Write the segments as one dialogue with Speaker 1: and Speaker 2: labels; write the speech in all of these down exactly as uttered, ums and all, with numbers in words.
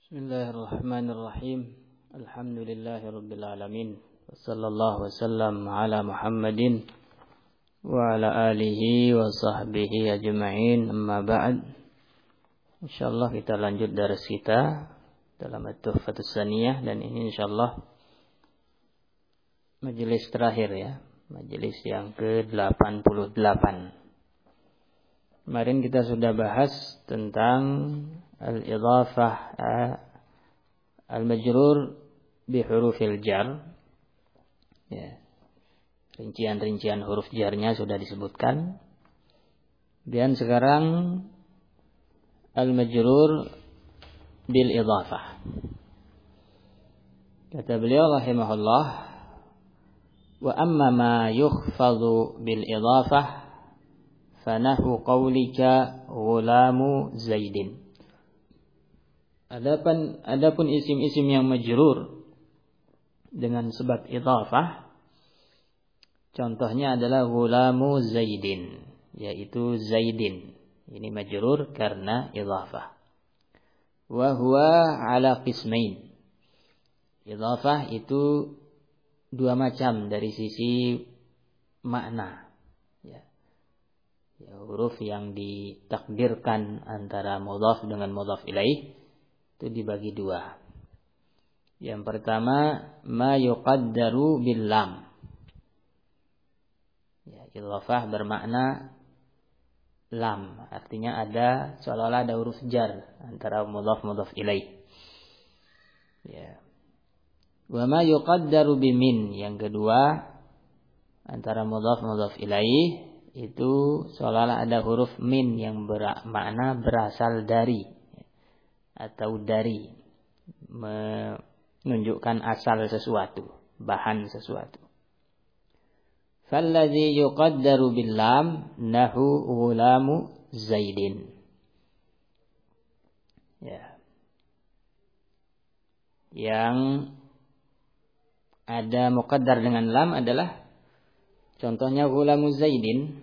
Speaker 1: Bismillahirrahmanirrahim. Alhamdulillahirabbil alamin. Wassallallahu wasallam ala Muhammadin wa ala alihi wa sahbihi ajma'in. Amma ba'd. Insyaallah kita lanjut daras kita dalam At-Tuhfatus Tsaniyah, dan ini insyaallah majelis terakhir ya, majelis yang ke delapan puluh delapan. Kemarin kita sudah bahas tentang al-idhafah al-majrur bi hurufil jar. Ya. Rincian-rincian huruf jarnya sudah disebutkan. Dan sekarang al-majrur bil idhafah. Kata beliau rahimahullah, wa amma ma yukhfadhu bil idhafah fanahu qawlika ghulamu Zaidin. Adapun adapun isim-isim yang majrur dengan sebab idhafah, contohnya adalah ghulamu Zaidin, yaitu Zaidin. Ini majrur karena idhafah. Wa huwa ala qismain. Idhafah itu dua macam dari sisi makna. Ya. Ya, huruf yang ditakdirkan antara mudhaf dengan mudhaf ilaih itu dibagi dua. Yang pertama, ma yuqaddaru bil lam. Ya, idhafah bermakna lam, artinya ada seolah-olah ada huruf jar antara mudhaf mudhaf ilaih. Ya. Wa ma yuqaddaru bi min, yang kedua antara mudhaf mudhaf ilaih itu seolah-olah ada huruf min yang bermakna berasal dari atau dari, menunjukkan asal sesuatu, bahan sesuatu. Falladhi yuqaddaru bil lam nahu ghulamu Zaidin. Ya. Yang ada muqaddar dengan lam adalah contohnya ghulamu Zaidin,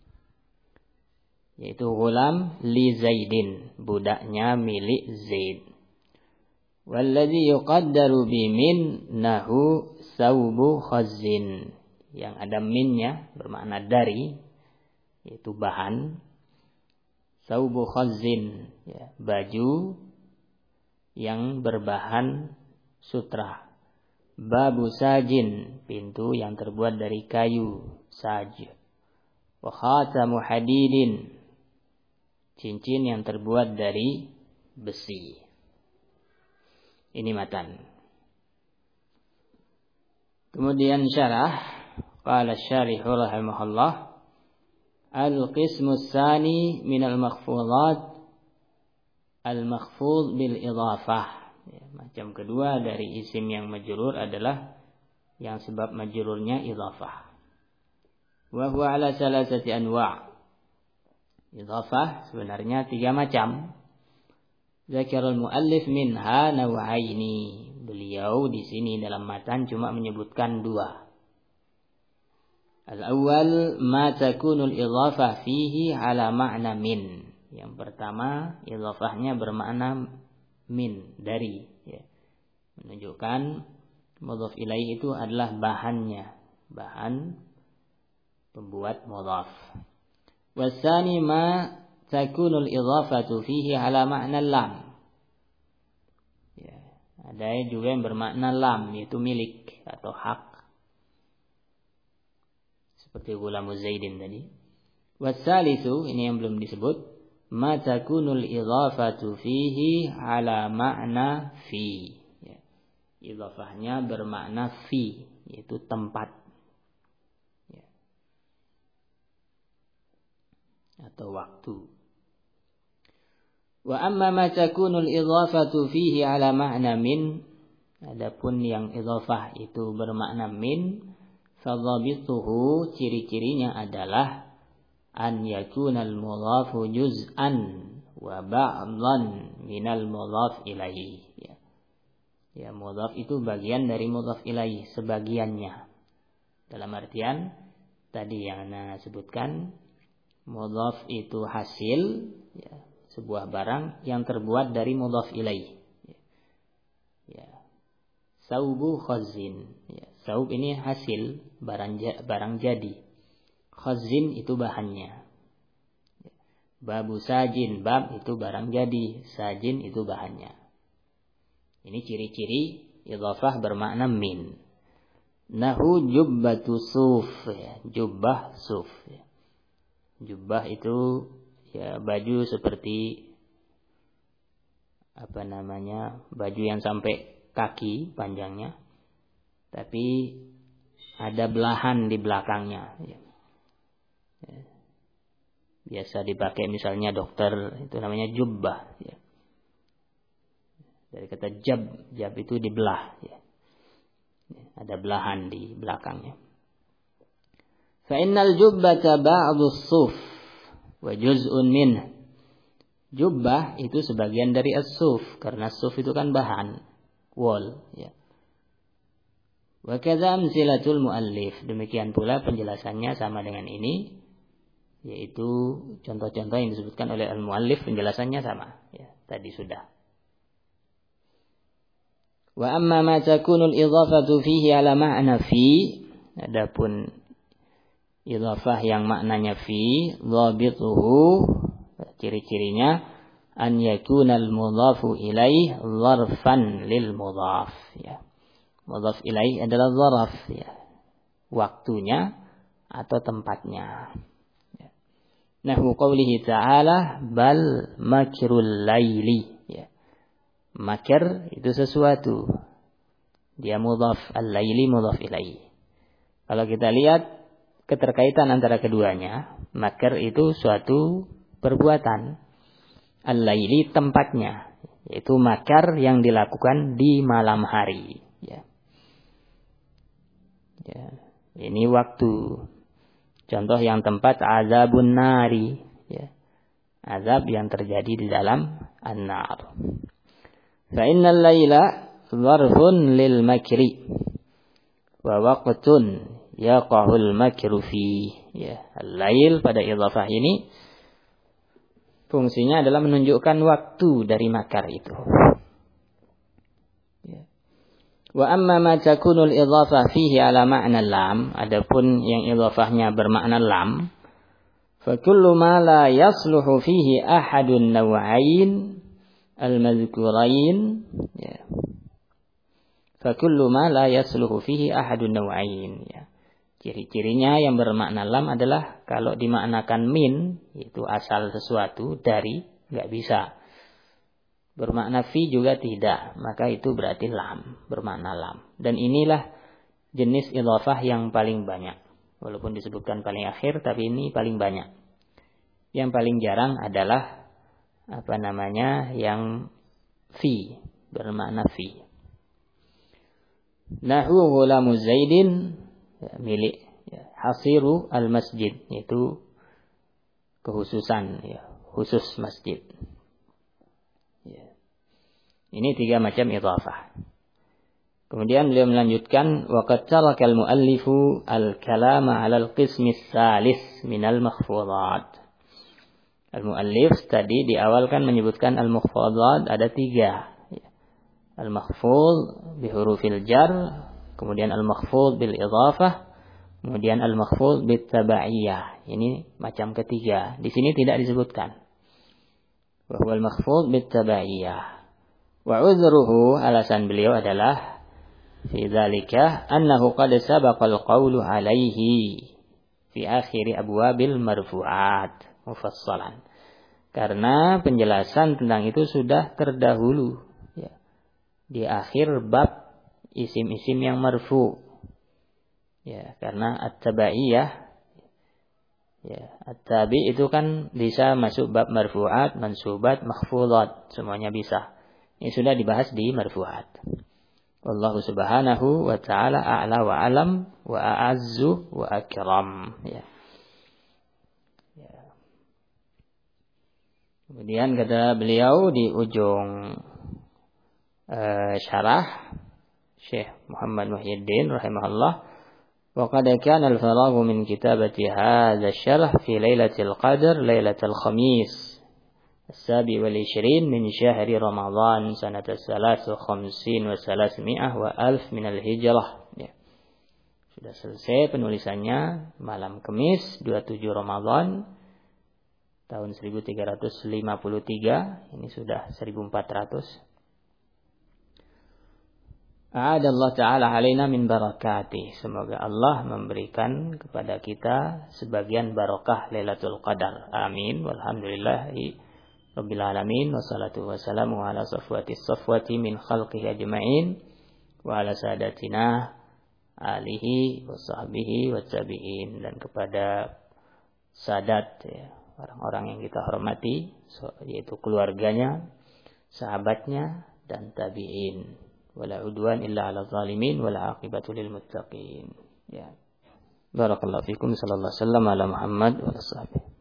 Speaker 1: yaitu ghulam li Zaidin, budaknya milik Zaid. Walladhi yuqaddaru bi min nahu saubu khazin, yang ada minnya bermakna dari, yaitu bahan. Saubu khazin, ya, baju yang berbahan sutra. Babu sajin, pintu yang terbuat dari kayu saj. Wa khatamu hadidin, cincin yang terbuat dari besi. Ini matan. Kemudian syarah, qala syarih rahimahullah, al-qismu tsani min al-makhfudat al-makhfud bil idhafah. Ya, macam kedua dari isim yang majrur adalah yang sebab majrurnya idhafah. Wa huwa ala salasati anwa'. Idhafah sebenarnya tiga macam. Zakarul muallif minha naw'aini. Beliau di sini dalam matan cuma menyebutkan dua. Al-awwal ma takunul idhafah fihi ala ma'na min. Yang pertama, idhafahnya bermakna min, dari, ya. Menunjukkan mudhaf ilaih itu adalah bahannya, bahan pembuat mudhaf. Wasani ma takunul idhafatu fihi ala ma'na lam. Ya, ada juga yang bermakna lam, yaitu milik atau hak. Seperti ghulamu Zaidin tadi. Wasalisu, ini yang belum disebut, ma takunul idhafatu fihi ala ma'na fi. Ya. Idhafahnya bermakna fi, yaitu tempat. Ya. Atau waktu. Wa amma ma takunul idhafatu fihi ala ma'na min, adapun yang idhafah itu bermakna min, fadhabituhu, ciri-cirinya adalah an yakunal mudhafu juz'an wa ba'dhan minal mudhaf ilaihi. Ya. Ya, mudhaf itu bagian dari mudhaf ilaihi, sebagiannya. Dalam artian tadi yang Anda sebutkan, mudhaf itu hasil, ya, sebuah barang yang terbuat dari mudhaf ilaih. Ya. Saubu khazin. Ya. Saub ini hasil barang barang jadi. Khazin itu bahannya. Babu sajin, bab itu barang jadi, sajin itu bahannya. Ini ciri-ciri idhafah bermakna min. Nahu jubbatu suf, ya. Jubbah suf. Ya. Jubbah itu ya baju seperti apa namanya, baju yang sampai kaki panjangnya, tapi ada belahan di belakangnya. Ya. Ya. Biasa dipakai misalnya dokter, itu namanya jubbah. Ya. Dari kata jab, jab itu dibelah. Ya. Ya. Ada belahan di belakangnya. Fa innal jubbata ba'du suf wa juz'un min. Jubbah itu sebagian dari as-suf, karena suf itu kan bahan, wool. Ya. Wa kadza amsilatul muallif. Demikian pula penjelasannya sama dengan ini. Yaitu contoh-contoh yang disebutkan oleh al-muallif, penjelasannya sama. Ya, tadi sudah. Wa amma ma takunul idhafatu fihi ala ma'na fi. Adapun idhafah yang maknanya fi, dhabituhu, ciri-cirinya an yakunal mudhafu ilaih dharfan lil mudhaf. Ya. Mudhaf ilaih adalah dharaf. Ya. Waktunya atau tempatnya. Nahu qawlihi ta'ala bal makrul laili. Ya. Makr itu sesuatu. Dia mudhaf, al-laili mudhaf ilaih. Kalau kita lihat keterkaitan antara keduanya, makr itu suatu perbuatan. Al-laili tempatnya, yaitu makar yang dilakukan di malam hari. Ya. Ya. Ini waktu. Contoh yang tempat azabun nari, ya. Azab yang terjadi di dalam an-nar. Fa innal laila dharfun lil makri wa waqtun yaqahul makru fi. Ya, al-lail pada idhafah ini fungsinya adalah menunjukkan waktu dari makar itu. Ya. Wa amma ma takunul idhafah fihi ala ma'na lam, adapun yang idhafahnya bermakna lam, fa kullu ma la yasluhu fihi ahadun naw'ain al-madhkurain, ya. Fa kullu ma la yasluhu fihi ahadun naw'ain, ya. Ciri-cirinya yang bermakna lam adalah kalau dimaknakan min, itu asal sesuatu, dari, enggak bisa. Bermakna fi juga tidak, maka itu berarti lam, bermakna lam. Dan inilah jenis idhafah yang paling banyak. Walaupun disebutkan paling akhir, tapi ini paling banyak. Yang paling jarang adalah apa namanya, yang fi, bermakna fi. Nahu ghulamu Zaidin, ya, milik ya, hasiru al-masjid, yaitu kekhususan, ya, khusus masjid. Ini tiga macam idhafah. Kemudian beliau melanjutkan, wa qad taraka al-muallifu al-kalama 'ala al-qismi ats-tsalits min al-makhfudat. Al-muallif tadi di awal kan menyebutkan al-makhfudat ada tiga. Al-makhfud bi hurufil jar, kemudian al-makhfud bil idhafah, kemudian al-makhfud bit tabaiyah. Ini macam ketiga. Di sini tidak disebutkan. Wa huwa al-makhfud bit tabaiyah. Wa uzruhu, alasan beliau adalah fi dzalika annahu qad sabaqa al-qawlu alaihi fi akhir abwabil marfu'at mufassalan. Karena penjelasan tentang itu sudah terdahulu, ya, di akhir bab isim-isim yang marfu. Ya, karena at-tabaiyah, ya, at-tabi itu kan bisa masuk bab marfu'at, mansubat, makhfudat, semuanya bisa. Ini sudah dibahas di marfu'at. Wallahu subhanahu wa ta'ala a'la wa alam wa a'azzu wa akram. Ya. Ya. Kemudian kata beliau di ujung uh, syarah Syekh Muhammad Muhyiddin rahimahullah, wa qad kana al-faraghu min kitabati hadha asy-syarh fi lailatul qadr lailatul khamis السابع والعشرين من شهر رمضان سنة ثلاث وخمسين وثلاثمائة وألف من الهجرة. Ya. Sudah selesai penulisannya malam Kamis dua puluh tujuh Ramadan tahun seribu tiga ratus lima puluh tiga. Ini sudah seribu empat ratus. A'adallah ta'ala alaina min barakatih. Semoga Allah memberikan kepada kita sebagian barakah Lailatul Qadar. Amin. Walhamdulillahi Rabbil alamin, wassalatu wassalamu ala safwati safwati min khalqihi ajma'in wa ala sadatina alihi wa sahbihi wa tabi'in, dan kepada sadat ya, orang-orang yang kita hormati yaitu keluarganya, sahabatnya dan tabi'in. Wala udwan illa ala zalimin wala aqibatu lil muttaqin. Ya. Barakallahu fikum, sallallahu alaihi wasallam ala Muhammad wa sahbihi.